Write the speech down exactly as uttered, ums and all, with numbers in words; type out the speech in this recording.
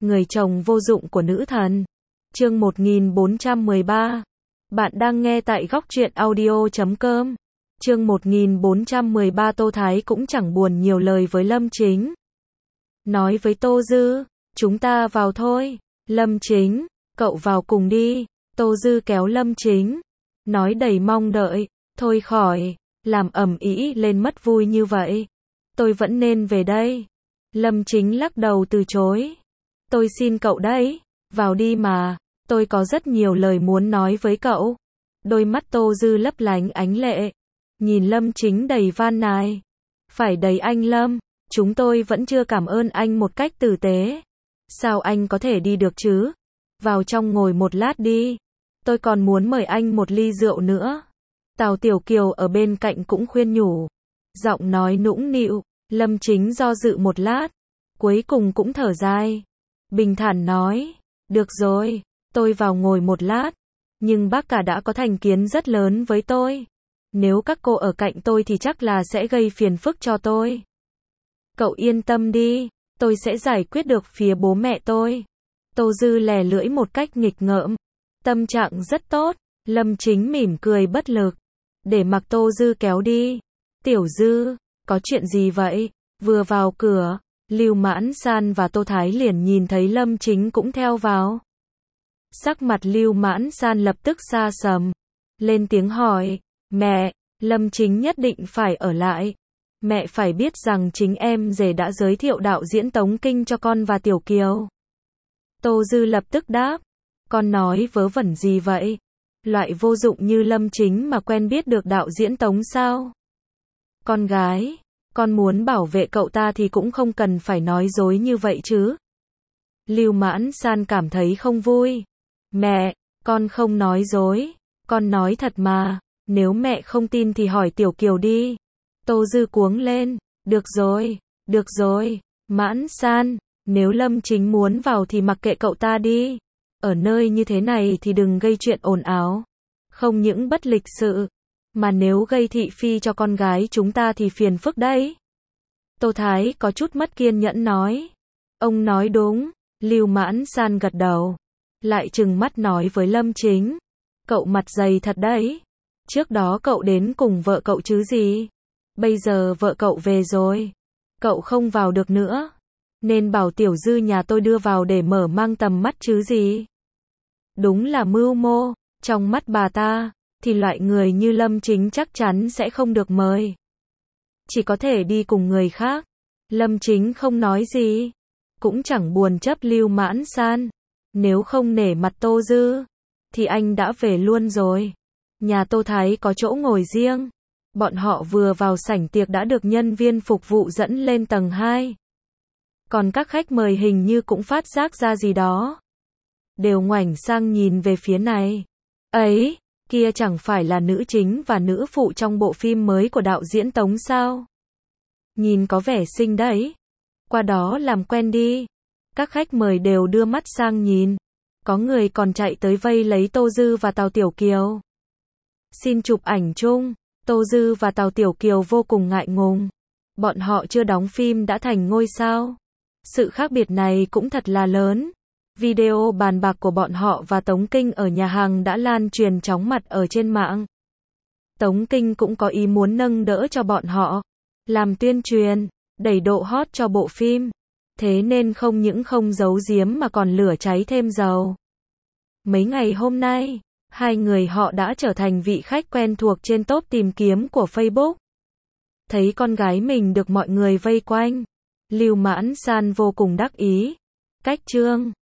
Người chồng vô dụng của nữ thần. Chương một nghìn bốn trăm mười ba. Bạn đang nghe tại góc truyện audio chấm com. Chương một nghìn bốn trăm mười ba. Tô Thái cũng chẳng buồn nhiều lời với Lâm Chính. Nói với Tô Dư, chúng ta vào thôi. Lâm Chính, cậu vào cùng đi. Tô Dư kéo Lâm Chính, nói đầy mong đợi, thôi khỏi, làm ầm ĩ lên mất vui như vậy. Tôi vẫn nên về đây. Lâm Chính lắc đầu từ chối. Tôi xin cậu đấy, vào đi mà, tôi có rất nhiều lời muốn nói với cậu. Đôi mắt Tô Dư lấp lánh ánh lệ, nhìn Lâm Chính đầy van nài. Phải đầy anh Lâm, chúng tôi vẫn chưa cảm ơn anh một cách tử tế. Sao anh có thể đi được chứ? Vào trong ngồi một lát đi. Tôi còn muốn mời anh một ly rượu nữa. Tào Tiểu Kiều ở bên cạnh cũng khuyên nhủ. Giọng nói nũng nịu. Lâm Chính do dự một lát, cuối cùng cũng thở dài. Bình thản nói, được rồi, tôi vào ngồi một lát. Nhưng bác cả đã có thành kiến rất lớn với tôi. Nếu các cô ở cạnh tôi thì chắc là sẽ gây phiền phức cho tôi. Cậu yên tâm đi, tôi sẽ giải quyết được phía bố mẹ tôi. Tô Dư lè lưỡi một cách nghịch ngợm. Tâm trạng rất tốt. Lâm Chính mỉm cười bất lực, để mặc Tô Dư kéo đi. Tiểu Dư, có chuyện gì vậy? Vừa vào cửa, Lưu Mãn San và Tô Thái liền nhìn thấy Lâm Chính cũng theo vào. Sắc mặt Lưu Mãn San lập tức xa sầm, lên tiếng hỏi, mẹ, Lâm Chính nhất định phải ở lại. Mẹ phải biết rằng chính em rể đã giới thiệu đạo diễn Tống Kinh cho con và Tiểu Kiều. Tô Dư lập tức đáp, con nói vớ vẩn gì vậy? Loại vô dụng như Lâm Chính mà quen biết được đạo diễn Tống sao? Con gái, con muốn bảo vệ cậu ta thì cũng không cần phải nói dối như vậy chứ. Lưu Mãn San cảm thấy không vui. Mẹ, con không nói dối, con nói thật mà, nếu mẹ không tin thì hỏi Tiểu Kiều đi. Tô Dư cuống lên, được rồi, được rồi, Mãn San, nếu Lâm Chính muốn vào thì mặc kệ cậu ta đi. Ở nơi như thế này thì đừng gây chuyện ồn ào. Không những bất lịch sự, mà nếu gây thị phi cho con gái chúng ta thì phiền phức đấy. Tô Thái có chút mất kiên nhẫn nói. Ông nói đúng. Lưu Mãn San gật đầu, lại trừng mắt nói với Lâm Chính. Cậu mặt dày thật đấy. Trước đó cậu đến cùng vợ cậu chứ gì. Bây giờ vợ cậu về rồi, cậu không vào được nữa, nên bảo Tiểu Dư nhà tôi đưa vào để mở mang tầm mắt chứ gì. Đúng là mưu mô. Trong mắt bà ta thì loại người như Lâm Chính chắc chắn sẽ không được mời, chỉ có thể đi cùng người khác. Lâm Chính không nói gì, cũng chẳng buồn chấp Lưu Mãn San. Nếu không nể mặt Tô Dư thì anh đã về luôn rồi. Nhà Tô Thái có chỗ ngồi riêng. Bọn họ vừa vào sảnh tiệc đã được nhân viên phục vụ dẫn lên tầng hai. Còn các khách mời hình như cũng phát giác ra gì đó, đều ngoảnh sang nhìn về phía này. Ấy, kia chẳng phải là nữ chính và nữ phụ trong bộ phim mới của đạo diễn Tống sao? Nhìn có vẻ xinh đấy. Qua đó làm quen đi. Các khách mời đều đưa mắt sang nhìn. Có người còn chạy tới vây lấy Tô Dư và Tào Tiểu Kiều. Xin chụp ảnh chung. Tô Dư và Tào Tiểu Kiều vô cùng ngại ngùng. Bọn họ chưa đóng phim đã thành ngôi sao. Sự khác biệt này cũng thật là lớn. Video bàn bạc của bọn họ và Tống Kinh ở nhà hàng đã lan truyền chóng mặt ở trên mạng. Tống Kinh cũng có ý muốn nâng đỡ cho bọn họ, làm tuyên truyền, đẩy độ hot cho bộ phim. Thế nên không những không giấu giếm mà còn lửa cháy thêm dầu. Mấy ngày hôm nay, hai người họ đã trở thành vị khách quen thuộc trên top tìm kiếm của Facebook. Thấy con gái mình được mọi người vây quanh, Lưu Mãn San vô cùng đắc ý. Cách chương